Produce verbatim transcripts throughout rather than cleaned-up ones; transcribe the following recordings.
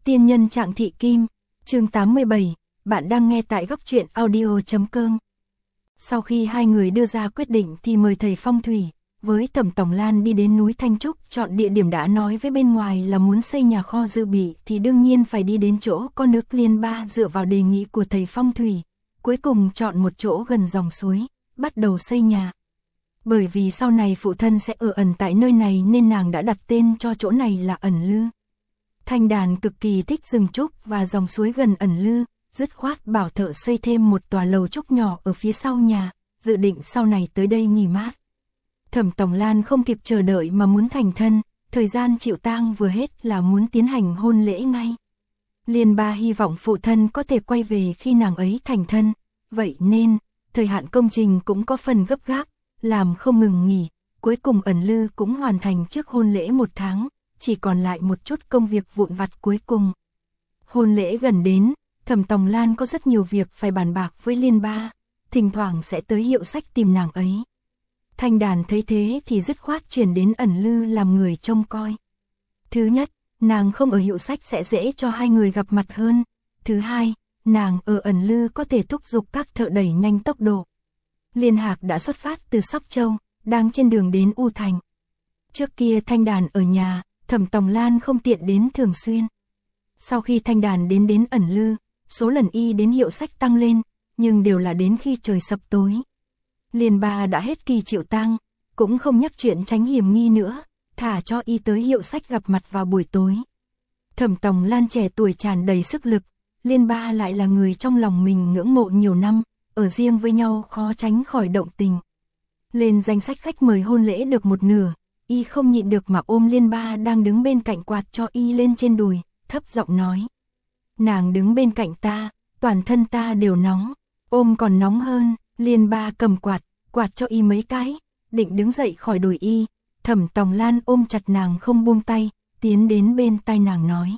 Tiên nhân Trạng Thị Kim, chương tám mươi bảy, bạn đang nghe tại góc truyện audio chấm com. Sau khi hai người đưa ra quyết định thì mời thầy phong thủy, với Thẩm Tổng Lan đi đến núi Thanh Trúc, chọn địa điểm đã nói với bên ngoài là muốn xây nhà kho dự bị thì đương nhiên phải đi đến chỗ có nước Liên Ba. Dựa vào đề nghị của thầy phong thủy, cuối cùng chọn một chỗ gần dòng suối, bắt đầu xây nhà. Bởi vì sau này phụ thân sẽ ở ẩn tại nơi này nên nàng đã đặt tên cho chỗ này là Ẩn Lư. Thanh Đàn cực kỳ thích rừng trúc và dòng suối gần Ẩn Lư, dứt khoát bảo thợ xây thêm một tòa lầu trúc nhỏ ở phía sau nhà, dự định sau này tới đây nghỉ mát. Thẩm Tổng Lan không kịp chờ đợi mà muốn thành thân, thời gian chịu tang vừa hết là muốn tiến hành hôn lễ ngay. Liên Ba hy vọng phụ thân có thể quay về khi nàng ấy thành thân, vậy nên, thời hạn công trình cũng có phần gấp gáp, làm không ngừng nghỉ, cuối cùng Ẩn Lư cũng hoàn thành trước hôn lễ một tháng, chỉ còn lại một chút công việc vụn vặt cuối cùng. Hôn lễ gần đến, Thẩm Tổng Lan có rất nhiều việc phải bàn bạc với Liên Ba, thỉnh thoảng sẽ tới hiệu sách tìm nàng ấy. Thanh Đàn thấy thế thì dứt khoát chuyển đến Ẩn Lư làm người trông coi. Thứ nhất, nàng không ở hiệu sách sẽ dễ cho hai người gặp mặt hơn. Thứ hai, nàng ở Ẩn Lư có thể thúc giục các thợ đẩy nhanh tốc độ. Liên Hạc đã xuất phát từ Sóc Châu, đang trên đường đến U Thành. Trước kia Thanh Đàn ở nhà, Thẩm Tổng Lan không tiện đến thường xuyên. Sau khi Thanh Đàn đến đến Ẩn Lư, số lần y đến hiệu sách tăng lên, nhưng đều là đến khi trời sập tối. Liên Ba đã hết kỳ chịu tang, cũng không nhắc chuyện tránh hiểm nghi nữa, thả cho y tới hiệu sách gặp mặt vào buổi tối. Thẩm Tổng Lan trẻ tuổi tràn đầy sức lực, Liên Ba lại là người trong lòng mình ngưỡng mộ nhiều năm, ở riêng với nhau khó tránh khỏi động tình. Lên danh sách khách mời hôn lễ được một nửa, y không nhịn được mà ôm Liên Ba đang đứng bên cạnh quạt cho y lên trên đùi, thấp giọng nói. Nàng đứng bên cạnh ta, toàn thân ta đều nóng, ôm còn nóng hơn. Liên Ba cầm quạt, quạt cho y mấy cái, định đứng dậy khỏi đùi y, Thẩm Tổng Lan ôm chặt nàng không buông tay, tiến đến bên tai nàng nói.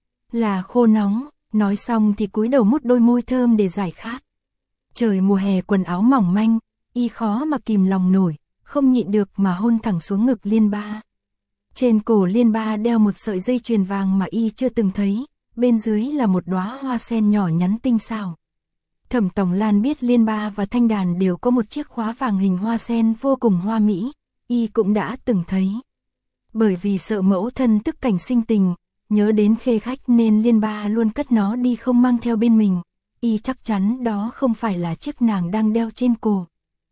Là khô nóng, nói xong thì cúi đầu mút đôi môi thơm để giải khát. Trời mùa hè quần áo mỏng manh, y khó mà kìm lòng nổi, không nhịn được mà hôn thẳng xuống ngực Liên Ba. Trên cổ Liên Ba đeo một sợi dây chuyền vàng mà y chưa từng thấy, bên dưới là một đóa hoa sen nhỏ nhắn tinh xảo. Thẩm Tổng Lan biết Liên Ba và Thanh Đàn đều có một chiếc khóa vàng hình hoa sen vô cùng hoa mỹ, y cũng đã từng thấy. Bởi vì sợ mẫu thân tức cảnh sinh tình, nhớ đến khê khách nên Liên Ba luôn cất nó đi không mang theo bên mình, y chắc chắn đó không phải là chiếc nàng đang đeo trên cổ.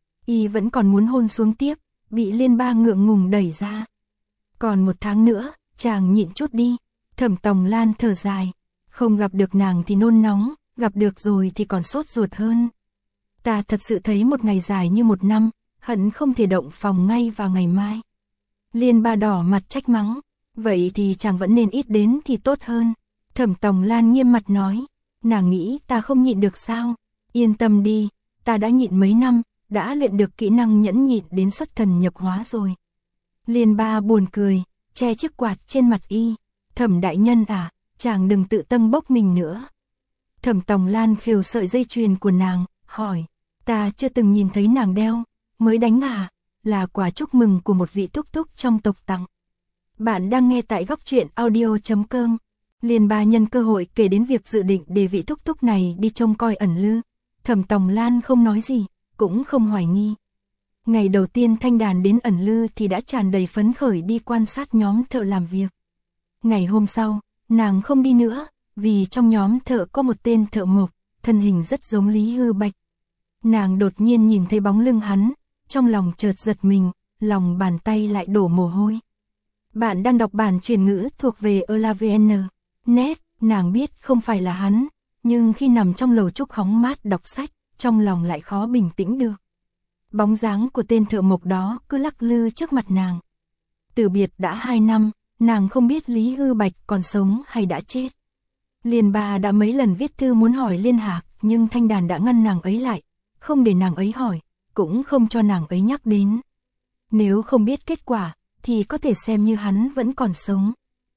Y vẫn còn muốn hôn xuống tiếp, bị Liên Ba ngượng ngùng đẩy ra. Còn một tháng nữa, chàng nhịn chút đi. Thẩm Tổng Lan thở dài, không gặp được nàng thì nôn nóng, gặp được rồi thì còn sốt ruột hơn. Ta thật sự thấy một ngày dài như một năm, hận không thể động phòng ngay vào ngày mai. Liên Ba đỏ mặt trách mắng, vậy thì chàng vẫn nên ít đến thì tốt hơn. Thẩm Tổng Lan nghiêm mặt nói, nàng nghĩ ta không nhịn được sao? Yên tâm đi, ta đã nhịn mấy năm, đã luyện được kỹ năng nhẫn nhịn đến xuất thần nhập hóa rồi. Liên Ba buồn cười, che chiếc quạt trên mặt y. Thẩm đại nhân à, chàng đừng tự tâm bốc mình nữa. Thẩm Tổng Lan khều sợi dây chuyền của nàng, hỏi, ta chưa từng nhìn thấy nàng đeo, mới đánh à, là quà chúc mừng của một vị thúc thúc trong tộc tặng. Bạn đang nghe tại góc truyện audio chấm com. Liên Ba nhân cơ hội kể đến việc dự định để vị thúc thúc này đi trông coi Ẩn Lư. Thẩm Tổng Lan không nói gì, cũng không hoài nghi. Ngày đầu tiên Thanh Đàn đến Ẩn Lư thì đã tràn đầy phấn khởi đi quan sát nhóm thợ làm việc. Ngày hôm sau, nàng không đi nữa, vì trong nhóm thợ có một tên thợ mộc, thân hình rất giống Lý Hư Bạch. Nàng đột nhiên nhìn thấy bóng lưng hắn, trong lòng chợt giật mình, lòng bàn tay lại đổ mồ hôi. Bạn đang đọc bản truyền ngữ thuộc về Elavn. Net, nàng biết không phải là hắn, nhưng khi nằm trong lầu trúc hóng mát đọc sách, trong lòng lại khó bình tĩnh được. Bóng dáng của tên thợ mộc đó cứ lắc lư trước mặt nàng. Từ biệt đã hai năm, nàng không biết Lý Hư Bạch còn sống hay đã chết. Liên Ba đã mấy lần viết thư muốn hỏi Liên Hạc, nhưng Thanh Đàn đã ngăn nàng ấy lại, không để nàng ấy hỏi, cũng không cho nàng ấy nhắc đến. Nếu không biết kết quả, thì có thể xem như hắn vẫn còn sống.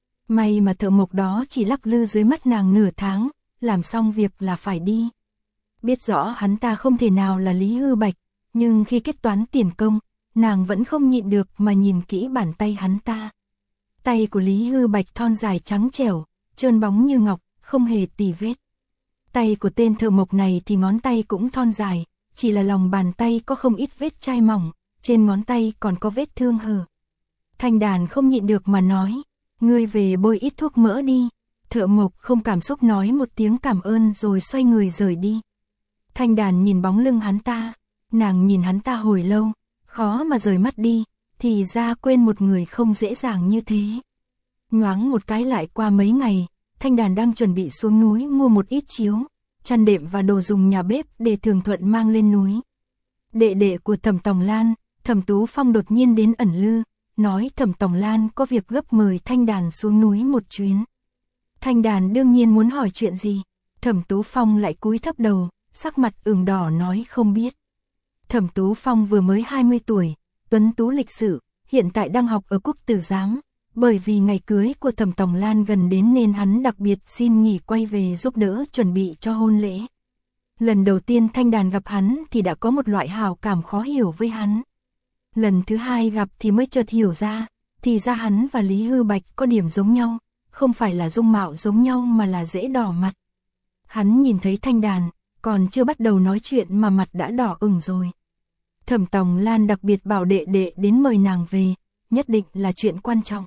May mà thợ mộc đó chỉ lắc lư dưới mắt nàng nửa tháng, làm xong việc là phải đi. Biết rõ hắn ta không thể nào là Lý Hư Bạch, nhưng khi kết toán tiền công, nàng vẫn không nhịn được mà nhìn kỹ bàn tay hắn ta. Tay của Lý Hư Bạch thon dài trắng trẻo, trơn bóng như ngọc, không hề tì vết. Tay của tên thợ mộc này thì ngón tay cũng thon dài, chỉ là lòng bàn tay có không ít vết chai mỏng, trên ngón tay còn có vết thương hở. Thanh Đàn không nhịn được mà nói, ngươi về bôi ít thuốc mỡ đi. Thợ mộc không cảm xúc nói một tiếng cảm ơn rồi xoay người rời đi. Thanh Đàn nhìn bóng lưng hắn ta, nàng nhìn hắn ta hồi lâu, khó mà rời mắt đi, thì ra quên một người không dễ dàng như thế. Nhoáng một cái lại qua mấy ngày, Thanh Đàn đang chuẩn bị xuống núi mua một ít chiếu, chăn đệm và đồ dùng nhà bếp để Thường Thuận mang lên núi. Đệ đệ của Thẩm Tòng Lan, Thẩm Tú Phong đột nhiên đến ẩn lư, nói Thẩm Tòng Lan có việc gấp mời Thanh Đàn xuống núi một chuyến. Thanh Đàn đương nhiên muốn hỏi chuyện gì, Thẩm Tú Phong lại cúi thấp đầu, sắc mặt ửng đỏ nói không biết. Thẩm Tú Phong vừa mới hai mươi tuổi, tuấn tú lịch sự, hiện tại đang học ở Quốc Tử Giám, bởi vì ngày cưới của Thẩm Tòng Lan gần đến nên hắn đặc biệt xin nghỉ quay về giúp đỡ chuẩn bị cho hôn lễ. Lần đầu tiên Thanh Đàn gặp hắn thì đã có một loại hào cảm khó hiểu với hắn. Lần thứ hai gặp thì mới chợt hiểu ra, thì ra hắn và Lý Hư Bạch có điểm giống nhau, không phải là dung mạo giống nhau mà là dễ đỏ mặt. Hắn nhìn thấy Thanh Đàn, còn chưa bắt đầu nói chuyện mà mặt đã đỏ ửng rồi. Thẩm Tòng Lan đặc biệt bảo đệ đệ đến mời nàng về, nhất định là chuyện quan trọng.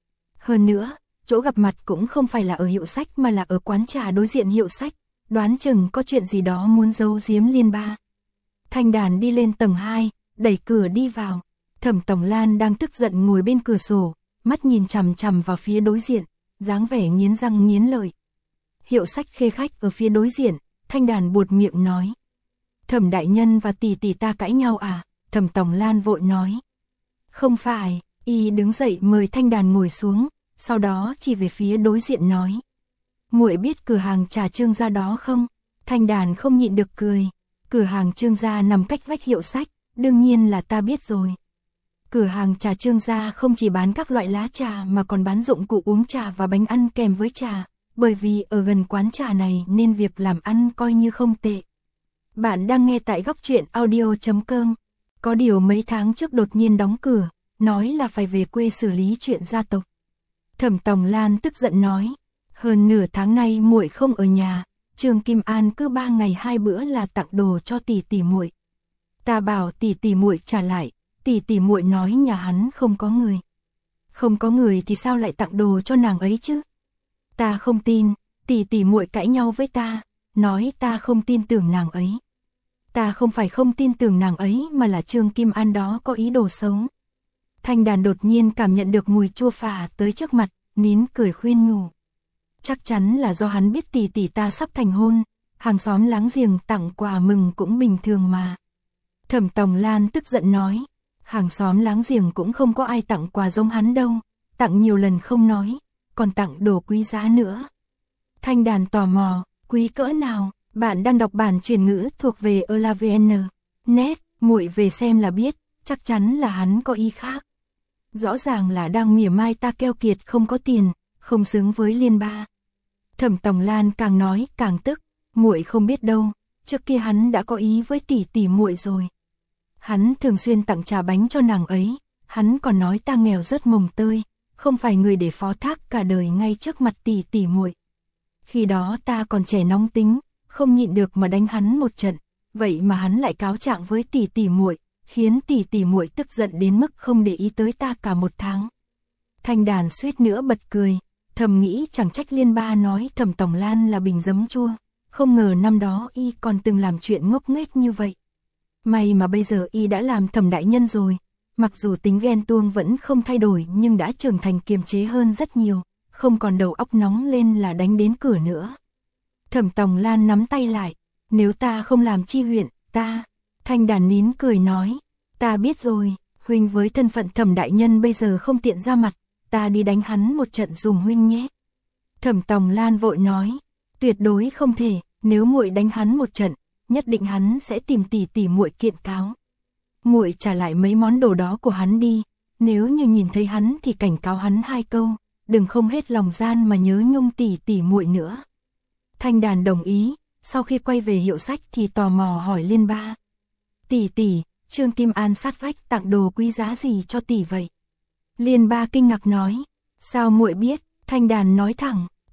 Hơn nữa, chỗ gặp mặt cũng không phải là ở hiệu sách mà là ở quán trà đối diện hiệu sách, đoán chừng có chuyện gì đó muốn giấu giếm Liên Ba. Thanh Đàn đi lên tầng hai, đẩy cửa đi vào. Thẩm Tòng Lan đang tức giận ngồi bên cửa sổ, mắt nhìn chằm chằm vào phía đối diện, dáng vẻ nghiến răng nghiến lợi. Hiệu sách Khê Khách ở phía đối diện, Thanh Đàn buột miệng nói. Thẩm đại nhân và tỷ tỷ ta cãi nhau à? Thẩm Tòng Lan vội nói. Không phải, y đứng dậy mời Thanh Đàn ngồi xuống, sau đó chỉ về phía đối diện nói. Muội biết cửa hàng trà Trương gia đó không? Thanh Đàn không nhịn được cười. Cửa hàng Trương gia nằm cách vách hiệu sách, đương nhiên là ta biết rồi. Cửa hàng trà Trương gia không chỉ bán các loại lá trà mà còn bán dụng cụ uống trà và bánh ăn kèm với trà, bởi vì ở gần quán trà này nên việc làm ăn coi như không tệ. Bạn đang nghe tại góc truyện audio chấm com. Có điều mấy tháng trước đột nhiên đóng cửa, nói là phải về quê xử lý chuyện gia tộc. Thẩm Tòng Lan tức giận nói, hơn nửa tháng nay muội không ở nhà, Trương Kim An cứ ba ngày hai bữa là tặng đồ cho tỷ tỷ muội. Ta bảo tỷ tỷ muội trả lại, tỷ tỷ muội nói nhà hắn không có người. Không có người thì sao lại tặng đồ cho nàng ấy chứ? Ta không tin, tỷ tỷ muội cãi nhau với ta, nói ta không tin tưởng nàng ấy. Ta không phải không tin tưởng nàng ấy mà là Trương Kim An đó có ý đồ xấu. Thanh Đàn đột nhiên cảm nhận được mùi chua phả tới trước mặt, nín cười khuyên nhủ. Chắc chắn là do hắn biết tỷ tỷ ta sắp thành hôn, hàng xóm láng giềng tặng quà mừng cũng bình thường mà. Thẩm Tòng Lan tức giận nói, hàng xóm láng giềng cũng không có ai tặng quà giống hắn đâu, tặng nhiều lần không nói, còn tặng đồ quý giá nữa. Thanh Đàn tò mò, quý cỡ nào? Bạn đang đọc bản truyền ngữ thuộc về Elavn. Net, muội về xem là biết, chắc chắn là hắn có ý khác. Rõ ràng là đang mỉa mai ta keo kiệt không có tiền, không xứng với Liên Ba. Thẩm Tòng Lan càng nói càng tức, muội không biết đâu, trước kia hắn đã có ý với tỷ tỷ muội rồi. Hắn thường xuyên tặng trà bánh cho nàng ấy, hắn còn nói ta nghèo rớt mồng tơi, không phải người để phó thác cả đời ngay trước mặt tỷ tỷ muội. Khi đó ta còn trẻ nóng tính, không nhịn được mà đánh hắn một trận, vậy mà hắn lại cáo trạng với tỷ tỷ muội, khiến tỷ tỷ muội tức giận đến mức không để ý tới ta cả một tháng. Thanh Đàn suýt nữa bật cười, thầm nghĩ chẳng trách Liên Ba nói Thẩm Tòng Lan là bình giấm chua, không ngờ năm đó y còn từng làm chuyện ngốc nghếch như vậy. May mà bây giờ y đã làm Thẩm đại nhân rồi, mặc dù tính ghen tuông vẫn không thay đổi nhưng đã trưởng thành kiềm chế hơn rất nhiều, không còn đầu óc nóng lên là đánh đến cửa nữa. Thẩm Tòng Lan nắm tay lại, nếu ta không làm chi huyện, ta, Thanh Đàn nín cười nói, ta biết rồi, huynh với thân phận Thẩm đại nhân bây giờ không tiện ra mặt, ta đi đánh hắn một trận dùm huynh nhé. Thẩm Tòng Lan vội nói, tuyệt đối không thể, nếu muội đánh hắn một trận, nhất định hắn sẽ tìm tỷ tỷ muội kiện cáo. Muội trả lại mấy món đồ đó của hắn đi, nếu như nhìn thấy hắn thì cảnh cáo hắn hai câu, đừng không hết lòng gian mà nhớ nhung tỷ tỷ muội nữa. Thanh Đàn đồng ý, sau khi quay về hiệu sách thì tò mò hỏi Liên Ba. Tỷ tỷ, Trương Kim An sát vách tặng đồ quý giá gì cho tỷ vậy? Liên Ba kinh ngạc nói, sao muội biết? Thanh Đàn nói thẳng,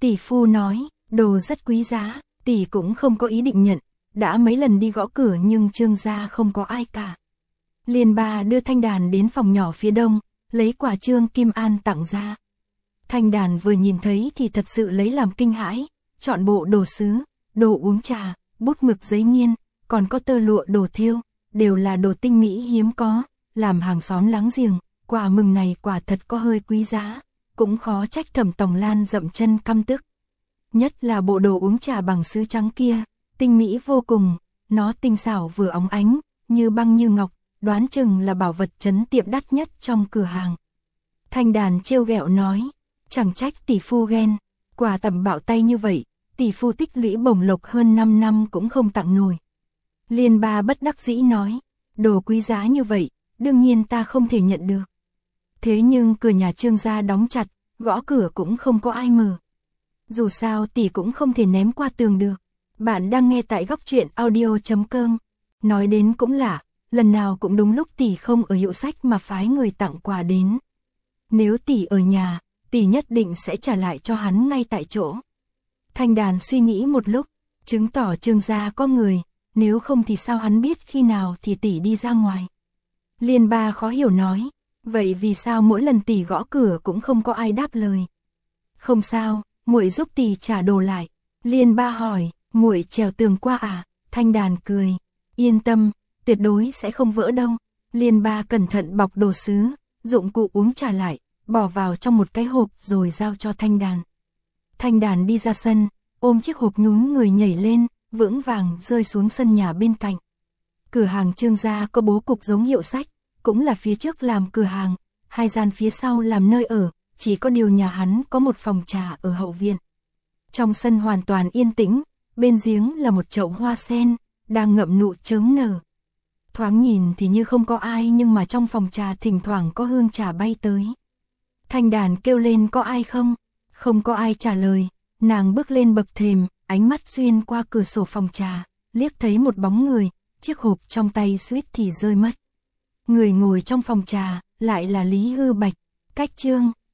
Tỷ phu nói, đồ rất quý giá, tỷ cũng không có ý định nhận, đã mấy lần đi gõ cửa nhưng Trương gia không có ai cả. Liên Ba đưa thanh đàn đến phòng nhỏ phía đông, lấy quả Trương Kim An tặng ra. Thanh đàn vừa nhìn thấy thì thật sự lấy làm kinh hãi, chọn bộ đồ sứ, đồ uống trà, bút mực giấy nghiên, còn có tơ lụa đồ thêu, đều là đồ tinh mỹ hiếm có, làm hàng xóm láng giềng, quà mừng này quả thật có hơi quý giá, cũng khó trách Thẩm Tòng Lan dậm chân căm tức. Nhất là bộ đồ uống trà bằng sứ trắng kia, tinh mỹ vô cùng, nó tinh xảo vừa óng ánh, như băng như ngọc, đoán chừng là bảo vật trấn tiệm đắt nhất trong cửa hàng. Thanh đàn trêu ghẹo nói, chẳng trách tỷ phu ghen, quà tầm bạo tay như vậy, tỷ phu tích lũy bổng lộc hơn năm năm cũng không tặng nổi. Liên Ba bất đắc dĩ nói, đồ quý giá như vậy, đương nhiên ta không thể nhận được. Thế nhưng cửa nhà Trương gia đóng chặt, gõ cửa cũng không có ai mở. Dù sao tỷ cũng không thể ném qua tường được. Bạn đang nghe tại góc truyện audio chấm com. Nói đến cũng lạ, lần nào cũng đúng lúc tỷ không ở hiệu sách mà phái người tặng quà đến. Nếu tỷ ở nhà, tỷ nhất định sẽ trả lại cho hắn ngay tại chỗ. Thanh đàn suy nghĩ một lúc, chứng tỏ Trương gia có người, nếu không thì sao hắn biết khi nào thì tỷ đi ra ngoài. Liên Ba khó hiểu nói, vậy vì sao mỗi lần tỷ gõ cửa cũng không có ai đáp lời? Không sao, muội giúp tỷ trả đồ lại. Liên Ba hỏi, muội trèo tường qua à? Thanh đàn cười, yên tâm, tuyệt đối sẽ không vỡ đâu. Liên Ba cẩn thận bọc đồ sứ, dụng cụ uống trà lại, bỏ vào trong một cái hộp rồi giao cho Thanh đàn. Thanh đàn đi ra sân, ôm chiếc hộp nhún người nhảy lên, vững vàng rơi xuống sân nhà bên cạnh. Cửa hàng Trương gia có bố cục giống hiệu sách, cũng là phía trước làm cửa hàng, hai gian phía sau làm nơi ở, chỉ có điều nhà hắn có một phòng trà ở hậu viện. Trong sân hoàn toàn yên tĩnh, bên giếng là một chậu hoa sen, đang ngậm nụ chớm nở. Thoáng nhìn thì như không có ai nhưng mà trong phòng trà thỉnh thoảng có hương trà bay tới. Thanh đàn kêu lên có ai không? Không có ai trả lời, nàng bước lên bậc thềm, ánh mắt xuyên qua cửa sổ phòng trà, liếc thấy một bóng người, chiếc hộp trong tay suýt thì rơi mất. Người ngồi trong phòng trà, lại là Lý Hư Bạch, cách Trương